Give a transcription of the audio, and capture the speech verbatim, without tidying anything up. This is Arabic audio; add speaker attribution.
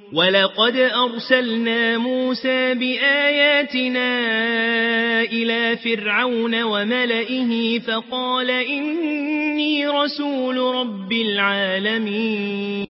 Speaker 1: ولقد أرسلنا موسى بآياتنا إلى فرعون وملئه فقال إني رسول رب العالمين